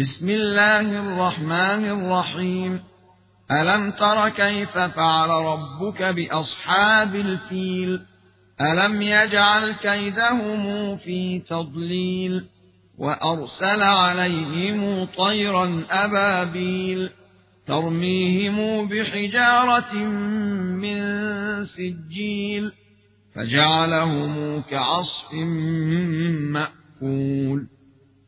بسم الله الرحمن الرحيم. ألم تر كيف فعل ربك بأصحاب الفيل؟ ألم يجعل كيدهم في تضليل وأرسل عليهم طيرا أبابيل ترميهم بحجارة من سجيل فجعلهم كعصف مأكول.